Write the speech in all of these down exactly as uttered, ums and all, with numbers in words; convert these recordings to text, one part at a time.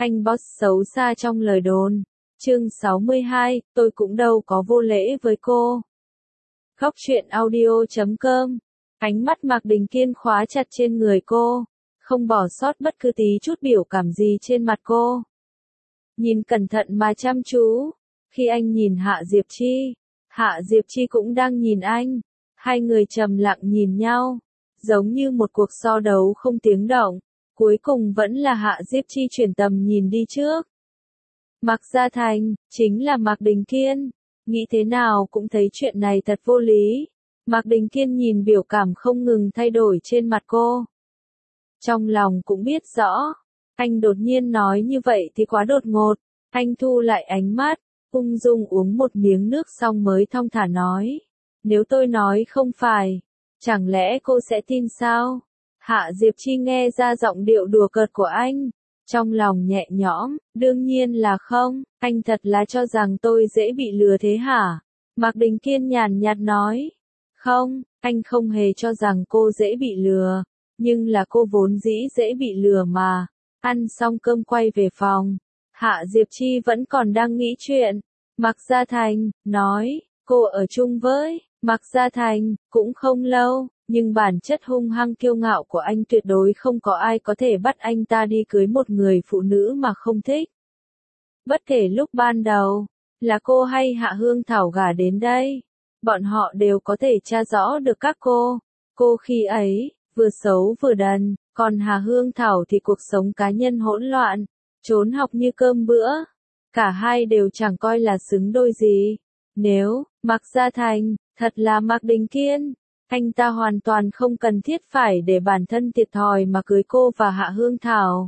anh boss xấu xa trong lời đồn. Chương sáu mươi hai, tôi cũng đâu có vô lễ với cô. Góc truyện audio chấm com. Ánh mắt Mạc Đình Kiên khóa chặt trên người cô, không bỏ sót bất cứ tí chút biểu cảm gì trên mặt cô. Nhìn cẩn thận mà chăm chú. Khi anh nhìn Hạ Diệp Chi, Hạ Diệp Chi cũng đang nhìn anh. Hai người trầm lặng nhìn nhau, giống như một cuộc so đấu không tiếng động. Cuối cùng vẫn là Hạ Diệp Chi chuyển tầm nhìn đi trước. Mạc Gia Thành, chính là Mạc Đình Kiên. Nghĩ thế nào cũng thấy chuyện này thật vô lý. Mạc Đình Kiên nhìn biểu cảm không ngừng thay đổi trên mặt cô. Trong lòng cũng biết rõ, anh đột nhiên nói như vậy thì quá đột ngột. Anh thu lại ánh mắt, ung dung uống một miếng nước xong mới thong thả nói. Nếu tôi nói không phải, chẳng lẽ cô sẽ tin sao? Hạ Diệp Chi nghe ra giọng điệu đùa cợt của anh. Trong lòng nhẹ nhõm, đương nhiên là không, anh thật là cho rằng tôi dễ bị lừa thế hả? Mạc Đình Kiên nhàn nhạt nói. Không, anh không hề cho rằng cô dễ bị lừa, nhưng là cô vốn dĩ dễ bị lừa mà. Ăn xong cơm quay về phòng, Hạ Diệp Chi vẫn còn đang nghĩ chuyện. Mạc Gia Thành, nói, cô ở chung với Mạc Gia Thành, cũng không lâu, nhưng bản chất hung hăng kiêu ngạo của anh tuyệt đối không có ai có thể bắt anh ta đi cưới một người phụ nữ mà không thích. Bất kể lúc ban đầu, là cô hay Hạ Hương Thảo gả đến đây, bọn họ đều có thể tra rõ được các cô. Cô khi ấy, vừa xấu vừa đần, còn Hạ Hương Thảo thì cuộc sống cá nhân hỗn loạn, trốn học như cơm bữa. Cả hai đều chẳng coi là xứng đôi gì. Nếu, Mạc Gia Thành, thật là Mạc Đình Kiên, anh ta hoàn toàn không cần thiết phải để bản thân thiệt thòi mà cưới cô và Hạ Hương Thảo.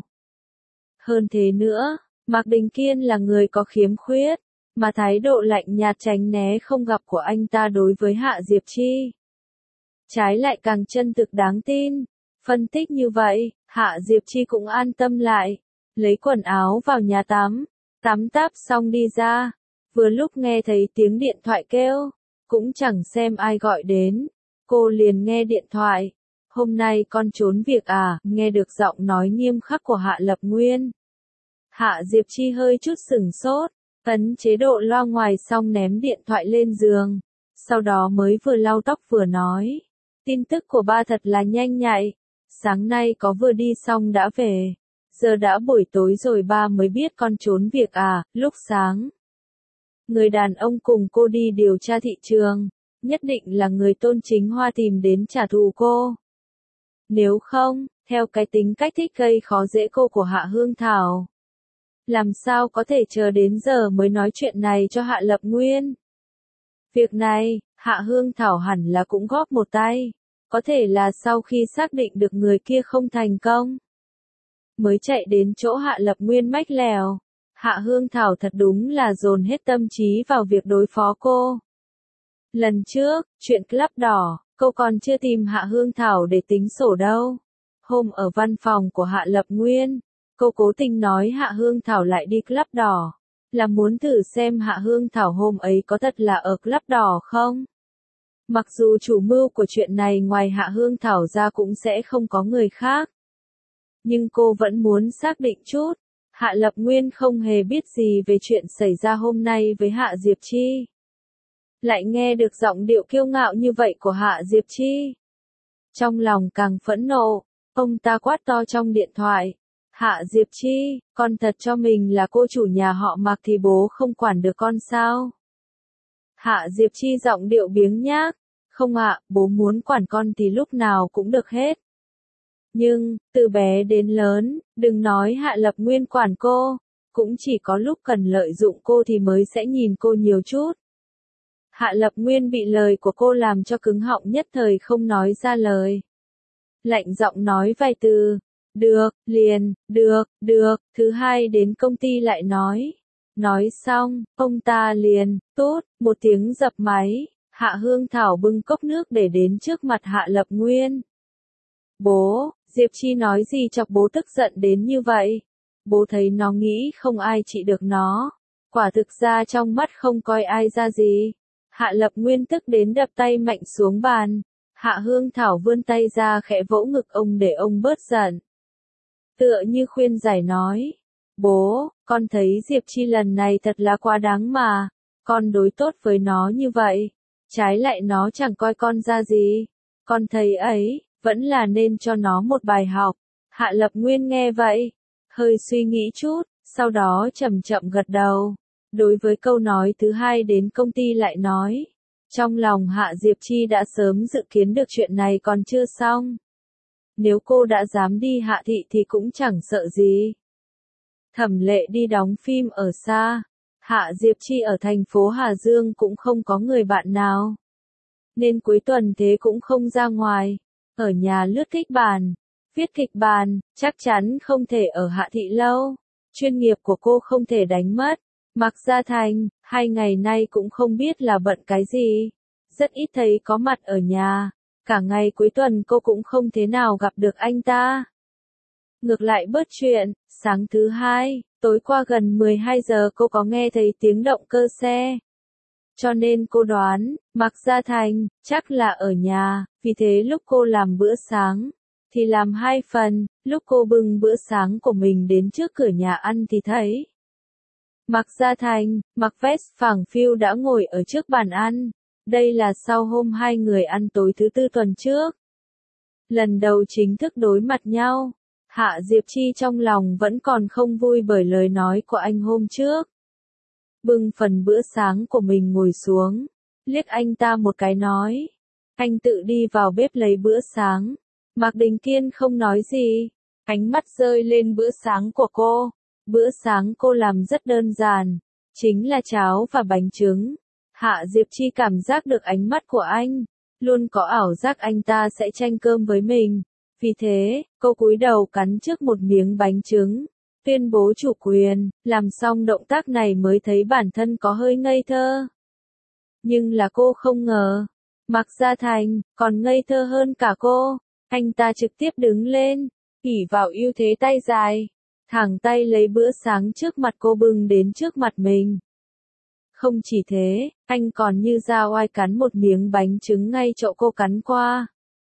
Hơn thế nữa, Mạc Đình Kiên là người có khiếm khuyết, mà thái độ lạnh nhạt tránh né không gặp của anh ta đối với Hạ Diệp Chi, trái lại càng chân thực đáng tin. Phân tích như vậy, Hạ Diệp Chi cũng an tâm lại, lấy quần áo vào nhà tắm, tắm táp xong đi ra, vừa lúc nghe thấy tiếng điện thoại kêu, cũng chẳng xem ai gọi đến, cô liền nghe điện thoại. Hôm nay con trốn việc à? Nghe được giọng nói nghiêm khắc của Hạ Lập Nguyên, Hạ Diệp Chi hơi chút sửng sốt, ấn chế độ loa ngoài xong ném điện thoại lên giường, sau đó mới vừa lau tóc vừa nói, tin tức của ba thật là nhanh nhạy, sáng nay có vừa đi xong đã về, giờ đã buổi tối rồi ba mới biết con trốn việc à. Lúc sáng, người đàn ông cùng cô đi điều tra thị trường, nhất định là người Tôn Chính Hoa tìm đến trả thù cô. Nếu không, theo cái tính cách thích gây khó dễ cô của Hạ Hương Thảo, làm sao có thể chờ đến giờ mới nói chuyện này cho Hạ Lập Nguyên. Việc này, Hạ Hương Thảo hẳn là cũng góp một tay, có thể là sau khi xác định được người kia không thành công, mới chạy đến chỗ Hạ Lập Nguyên mách lèo. Hạ Hương Thảo thật đúng là dồn hết tâm trí vào việc đối phó cô. Lần trước, chuyện Club Đỏ, cô còn chưa tìm Hạ Hương Thảo để tính sổ đâu. Hôm ở văn phòng của Hạ Lập Nguyên, cô cố tình nói Hạ Hương Thảo lại đi Club Đỏ, là muốn thử xem Hạ Hương Thảo hôm ấy có thật là ở Club Đỏ không. Mặc dù chủ mưu của chuyện này ngoài Hạ Hương Thảo ra cũng sẽ không có người khác, nhưng cô vẫn muốn xác định chút. Hạ Lập Nguyên không hề biết gì về chuyện xảy ra hôm nay với Hạ Diệp Chi. Lại nghe được giọng điệu kiêu ngạo như vậy của Hạ Diệp Chi, trong lòng càng phẫn nộ, ông ta quát to trong điện thoại. Hạ Diệp Chi, con thật cho mình là cô chủ nhà họ Mạc thì bố không quản được con sao? Hạ Diệp Chi giọng điệu biếng nhác. Không ạ, bố muốn quản con thì lúc nào cũng được hết. Nhưng, từ bé đến lớn, đừng nói Hạ Lập Nguyên quản cô, cũng chỉ có lúc cần lợi dụng cô thì mới sẽ nhìn cô nhiều chút. Hạ Lập Nguyên bị lời của cô làm cho cứng họng nhất thời không nói ra lời. Lạnh giọng nói vài từ, được, liền, được, được, thứ hai đến công ty lại nói. Nói xong, ông ta liền, tốt, một tiếng dập máy, Hạ Hương Thảo bưng cốc nước để đến trước mặt Hạ Lập Nguyên. Bố, Diệp Chi nói gì chọc bố tức giận đến như vậy? Bố thấy nó nghĩ không ai trị được nó. Quả thực ra trong mắt không coi ai ra gì. Hạ Lập Nguyên tức đến đập tay mạnh xuống bàn. Hạ Hương Thảo vươn tay ra khẽ vỗ ngực ông để ông bớt giận. Tựa như khuyên giải nói. Bố, con thấy Diệp Chi lần này thật là quá đáng mà. Con đối tốt với nó như vậy. Trái lại nó chẳng coi con ra gì. Con thấy ấy, vẫn là nên cho nó một bài học. Hạ Lập Nguyên nghe vậy, hơi suy nghĩ chút, sau đó chậm chậm gật đầu. Đối với câu nói thứ hai đến công ty lại nói. Trong lòng Hạ Diệp Chi đã sớm dự kiến được chuyện này còn chưa xong. Nếu cô đã dám đi Hạ Thị thì cũng chẳng sợ gì. Thẩm Lệ đi đóng phim ở xa. Hạ Diệp Chi ở thành phố Hà Dương cũng không có người bạn nào. Nên cuối tuần thế cũng không ra ngoài. Ở nhà lướt kịch bản. Viết kịch bản, chắc chắn không thể ở Hạ Thị lâu. Chuyên nghiệp của cô không thể đánh mất. Mạc Gia Thành, hai ngày nay cũng không biết là bận cái gì. Rất ít thấy có mặt ở nhà. Cả ngày cuối tuần cô cũng không thế nào gặp được anh ta. Ngược lại bớt chuyện, sáng thứ hai, tối qua gần mười hai giờ cô có nghe thấy tiếng động cơ xe. Cho nên cô đoán, Mạc Gia Thành, chắc là ở nhà, vì thế lúc cô làm bữa sáng, thì làm hai phần, lúc cô bưng bữa sáng của mình đến trước cửa nhà ăn thì thấy. Mạc Gia Thành, mặc vest phẳng phiu đã ngồi ở trước bàn ăn. Đây là sau hôm hai người ăn tối thứ tư tuần trước. Lần đầu chính thức đối mặt nhau. Hạ Diệp Chi trong lòng vẫn còn không vui bởi lời nói của anh hôm trước. Bưng phần bữa sáng của mình ngồi xuống, liếc anh ta một cái nói. Anh tự đi vào bếp lấy bữa sáng. Mạc Đình Kiên không nói gì, ánh mắt rơi lên bữa sáng của cô. Bữa sáng cô làm rất đơn giản, chính là cháo và bánh trứng. Hạ Diệp Chi cảm giác được ánh mắt của anh, luôn có ảo giác anh ta sẽ tranh cơm với mình. Vì thế, cô cúi đầu cắn trước một miếng bánh trứng, tuyên bố chủ quyền, làm xong động tác này mới thấy bản thân có hơi ngây thơ. Nhưng là cô không ngờ, Mạc Gia Thành còn ngây thơ hơn cả cô. Anh ta trực tiếp đứng lên, ỷ vào ưu thế tay dài, thẳng tay lấy bữa sáng trước mặt cô bưng đến trước mặt mình. Không chỉ thế, anh còn như dao oai cắn một miếng bánh trứng ngay chỗ cô cắn qua.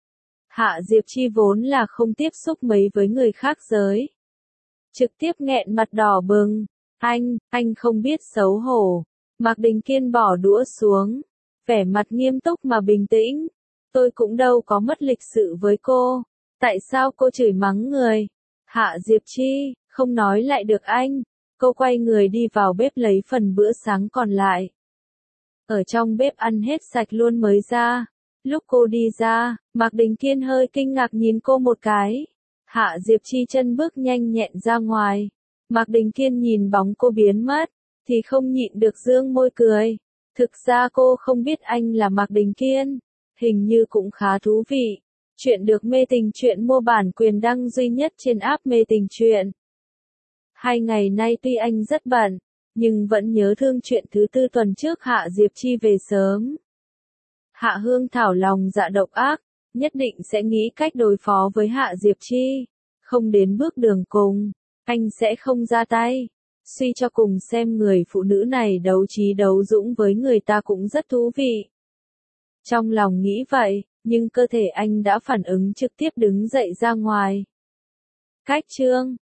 Hạ Diệp Chi vốn là không tiếp xúc mấy với người khác giới. Trực tiếp nghẹn mặt đỏ bừng. Anh, anh không biết xấu hổ. Mạc Đình Kiên bỏ đũa xuống. Vẻ mặt nghiêm túc mà bình tĩnh. Tôi cũng đâu có mất lịch sự với cô. Tại sao cô chửi mắng người? Hạ Diệp Chi, không nói lại được anh. Cô quay người đi vào bếp lấy phần bữa sáng còn lại. Ở trong bếp ăn hết sạch luôn mới ra. Lúc cô đi ra, Mạc Đình Kiên hơi kinh ngạc nhìn cô một cái. Hạ Diệp Chi chân bước nhanh nhẹn ra ngoài. Mạc Đình Kiên nhìn bóng cô biến mất, thì không nhịn được dương môi cười. Thực ra cô không biết anh là Mạc Đình Kiên. Hình như cũng khá thú vị. Chuyện được mê tình chuyện mua bản quyền đăng duy nhất trên app mê tình chuyện. Hai ngày nay tuy anh rất bận, nhưng vẫn nhớ thương chuyện thứ tư tuần trước Hạ Diệp Chi về sớm. Hạ Hương Thảo lòng dạ độc ác, nhất định sẽ nghĩ cách đối phó với Hạ Diệp Chi. Không đến bước đường cùng, anh sẽ không ra tay. Suy cho cùng xem người phụ nữ này đấu trí đấu dũng với người ta cũng rất thú vị. Trong lòng nghĩ vậy, nhưng cơ thể anh đã phản ứng trực tiếp đứng dậy ra ngoài. Cách chương